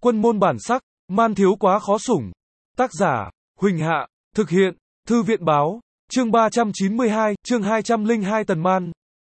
Quân môn bản sắc, man thiếu quá khó sủng. Tác giả, Huỳnh Hạ, thực hiện, Thư viện báo, chương 392, chương 202 Tần Man.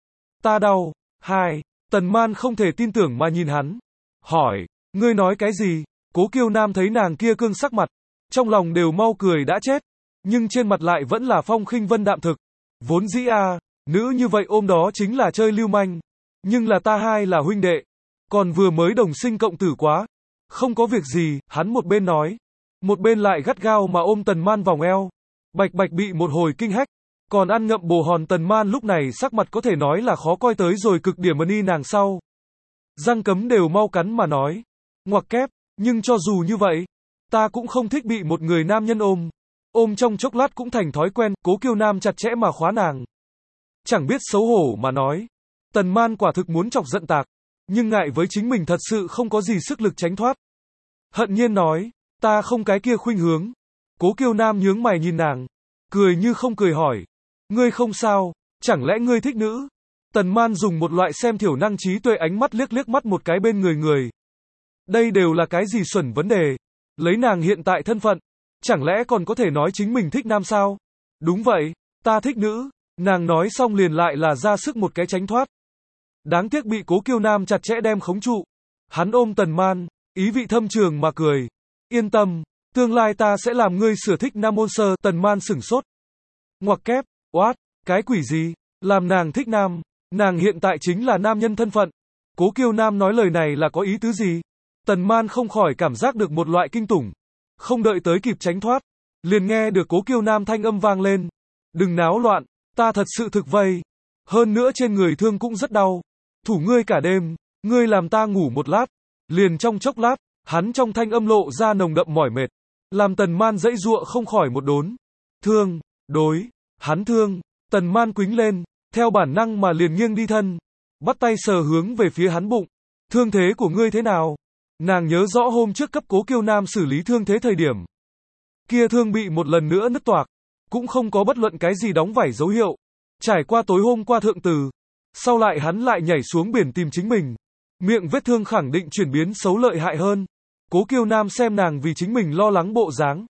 Ta đau. 2. Tần Man không thể tin tưởng mà nhìn hắn. Hỏi, ngươi nói cái gì? Cố Kiêu Nam thấy nàng kia cương sắc mặt, trong lòng đều mau cười đã chết, nhưng trên mặt lại vẫn là phong khinh vân đạm thực. Vốn dĩ nữ như vậy ôm đó chính là chơi lưu manh, nhưng là ta hai là huynh đệ, còn vừa mới đồng sinh cộng tử quá. Không có việc gì, hắn một bên nói, một bên lại gắt gao mà ôm Tần Man vòng eo. Bạch Bạch bị một hồi kinh hách, còn ăn ngậm bồ hòn Tần Man lúc này sắc mặt có thể nói là khó coi tới rồi cực điểm, ni nàng sau răng cấm đều mau cắn mà nói, ngoặc kép, nhưng cho dù như vậy, ta cũng không thích bị một người nam nhân ôm trong chốc lát cũng thành thói quen. Cố Kiêu Nam chặt chẽ mà khóa nàng, chẳng biết xấu hổ mà nói. Tần Man quả thực muốn chọc giận tạc, nhưng ngại với chính mình thật sự không có gì sức lực tránh thoát, hận nhiên nói, ta không cái kia khuynh hướng. Cố Kiêu Nam nhướng mày nhìn nàng, cười như không cười hỏi, ngươi không sao, chẳng lẽ ngươi thích nữ? Tần Man dùng một loại xem thiểu năng trí tuệ ánh mắt liếc mắt một cái bên người. Đây đều là cái gì xuẩn vấn đề? Lấy nàng hiện tại thân phận, chẳng lẽ còn có thể nói chính mình thích nam sao? Đúng vậy, ta thích nữ. Nàng nói xong liền lại là ra sức một cái tránh thoát. Đáng tiếc bị Cố Kiêu Nam chặt chẽ đem khống trụ. Hắn ôm Tần Man, ý vị thâm trường mà cười. Yên tâm, tương lai ta sẽ làm ngươi sửa thích nam môn sơ. Tần Man sửng sốt. Ngoặc kép, oát, cái quỷ gì? Làm nàng thích nam, nàng hiện tại chính là nam nhân thân phận. Cố Kiêu Nam nói lời này là có ý tứ gì? Tần Man không khỏi cảm giác được một loại kinh tủng. Không đợi tới kịp tránh thoát, liền nghe được Cố Kiêu Nam thanh âm vang lên. Đừng náo loạn, ta thật sự thực vây. Hơn nữa trên người thương cũng rất đau. Thủ ngươi cả đêm, ngươi làm ta ngủ một lát. Liền trong chốc lát, hắn trong thanh âm lộ ra nồng đậm mỏi mệt, làm Tần Man dãy giụa không khỏi một đốn. Thương, đối, hắn thương. Tần Man quĩnh lên, theo bản năng mà liền nghiêng đi thân, bắt tay sờ hướng về phía hắn bụng. Thương thế của ngươi thế nào? Nàng nhớ rõ hôm trước cấp Cố Kiêu Nam xử lý thương thế thời điểm, kia thương bị một lần nữa nứt toạc, cũng không có bất luận cái gì đóng vảy dấu hiệu. Trải qua tối hôm qua thượng từ, sau lại hắn lại nhảy xuống biển tìm chính mình, miệng vết thương khẳng định chuyển biến xấu lợi hại hơn. Cố Kiêu Nam xem nàng vì chính mình lo lắng bộ dáng,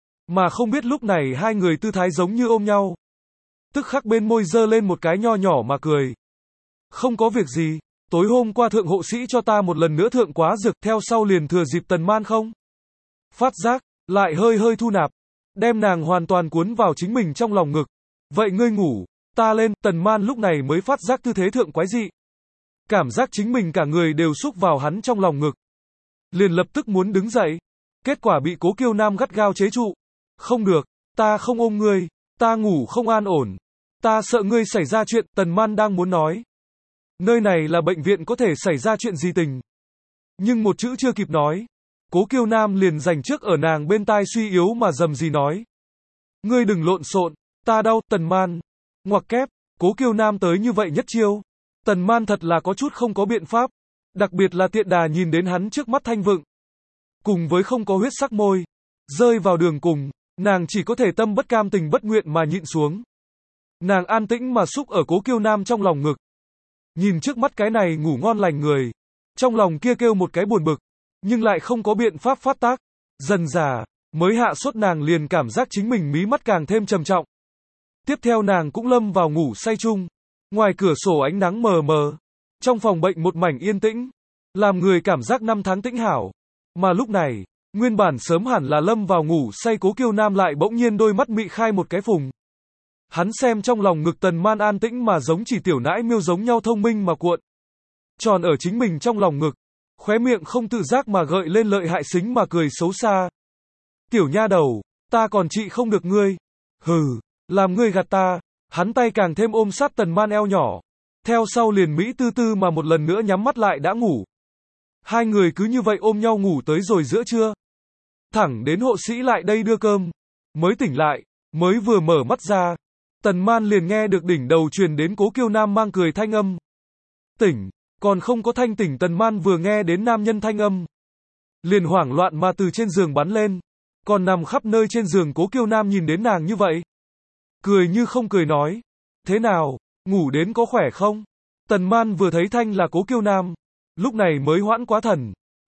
mà không biết lúc này hai người tư thái giống như ôm nhau, tức khắc bên môi dơ lên một cái nho nhỏ mà cười. Không có việc gì, tối hôm qua thượng hộ sĩ cho ta một lần nữa thượng quá dược, theo sau liền thừa dịp Tần Man không phát giác, lại hơi thu nạp, đem nàng hoàn toàn cuốn vào chính mình trong lòng ngực. Vậy ngươi ngủ, ta lên. Tần Man lúc này mới phát giác tư thế thượng quái dị, cảm giác chính mình cả người đều xúc vào hắn trong lòng ngực, liền lập tức muốn đứng dậy, kết quả bị Cố Kiêu Nam gắt gao chế trụ. Không được, ta không ôm ngươi, ta ngủ không an ổn, ta sợ ngươi xảy ra chuyện. Tần Man đang muốn nói, nơi này là bệnh viện, có thể xảy ra chuyện gì tình, nhưng một chữ chưa kịp nói, Cố Kiêu Nam liền giành trước ở nàng bên tai suy yếu mà rầm rì nói, ngươi đừng lộn xộn, ta đau. Tần Man, ngoặc kép, Cố Kiêu Nam tới như vậy nhất chiêu, Tần Man thật là có chút không có biện pháp, đặc biệt là tiện đà nhìn đến hắn trước mắt thanh vựng, cùng với không có huyết sắc môi, rơi vào đường cùng, nàng chỉ có thể tâm bất cam tình bất nguyện mà nhịn xuống. Nàng an tĩnh mà xúc ở Cố Kiêu Nam trong lòng ngực, nhìn trước mắt cái này ngủ ngon lành người, trong lòng kia kêu một cái buồn bực, nhưng lại không có biện pháp phát tác. Dần dà, mới hạ sốt nàng liền cảm giác chính mình mí mắt càng thêm trầm trọng. Tiếp theo nàng cũng lâm vào ngủ say chung. Ngoài cửa sổ ánh nắng mờ mờ, trong phòng bệnh một mảnh yên tĩnh, làm người cảm giác năm tháng tĩnh hảo. Mà lúc này, nguyên bản sớm hẳn là lâm vào ngủ say Cố Kiêu Nam lại bỗng nhiên đôi mắt mị khai một cái phùng. Hắn xem trong lòng ngực Tần Man an tĩnh mà giống chỉ tiểu nãi miêu giống nhau thông minh mà cuộn tròn ở chính mình trong lòng ngực, khóe miệng không tự giác mà gợi lên lợi hại xính mà cười xấu xa. Tiểu nha đầu, ta còn trị không được ngươi. Hừ, làm ngươi gạt ta. Hắn tay càng thêm ôm sát Tần Man eo nhỏ, theo sau liền mỹ tư tư mà một lần nữa nhắm mắt lại đã ngủ. Hai người cứ như vậy ôm nhau ngủ tới rồi giữa trưa. Thẳng đến hộ sĩ lại đây đưa cơm, mới tỉnh lại, mới vừa mở mắt ra, Tần Man liền nghe được đỉnh đầu truyền đến Cố Kiêu Nam mang cười thanh âm. Tỉnh, còn không có thanh tỉnh. Tần Man vừa nghe đến nam nhân thanh âm, liền hoảng loạn mà từ trên giường bắn lên, còn nằm khắp nơi trên giường. Cố Kiêu Nam nhìn đến nàng như vậy, cười như không cười nói, thế nào, ngủ đến có khỏe không? Tần Man vừa thấy thanh là Cố Kiêu Nam, lúc này mới hoãn quá thần,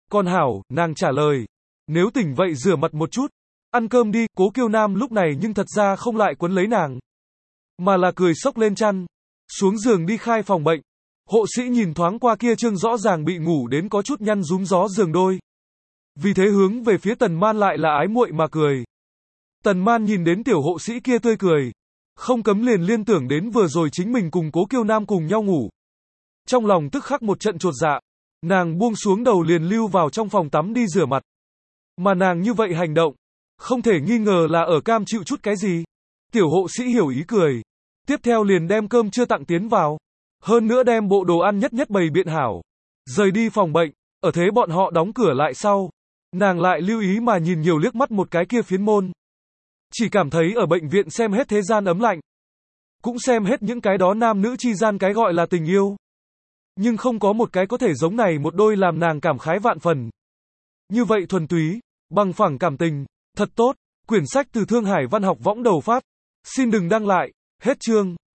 Con hảo, nàng trả lời. Nếu tỉnh vậy rửa mặt một chút. Ăn cơm đi, Cố Kiêu Nam lúc này nhưng thật ra không lại quấn lấy nàng. Mà là cười xốc lên chăn. Xuống giường đi khai phòng bệnh. Hộ sĩ nhìn thoáng qua kia Trương rõ ràng bị ngủ đến có chút nhăn rúm gió giường đôi. Vì thế hướng về phía Tần Man lại là ái muội mà cười. Tần Man nhìn đến tiểu hộ sĩ kia tươi cười. Không cấm liền liên tưởng đến vừa rồi chính mình cùng Cố Kiêu Nam cùng nhau ngủ. Trong lòng tức khắc một trận chột dạ. Nàng buông xuống đầu liền lưu vào trong phòng tắm đi rửa mặt. Mà nàng như vậy hành động, không thể nghi ngờ là ở cam chịu chút cái gì. Tiểu hộ sĩ hiểu ý cười. Tiếp theo liền đem cơm trưa tặng tiến vào. Hơn nữa đem bộ đồ ăn nhất nhất bày biện hảo. Rời đi phòng bệnh, ở thế bọn họ đóng cửa lại sau. Nàng lại lưu ý mà nhìn nhiều liếc mắt một cái kia phiến môn. Chỉ cảm thấy ở bệnh viện xem hết thế gian ấm lạnh. Cũng xem hết những cái đó nam nữ chi gian cái gọi là tình yêu. Nhưng không có một cái có thể giống này một đôi làm nàng cảm khái vạn phần. Như vậy thuần túy, bằng phẳng cảm tình, thật tốt. Quyển sách từ Thương Hải Văn học võng đầu phát. Xin đừng đăng lại, hết chương.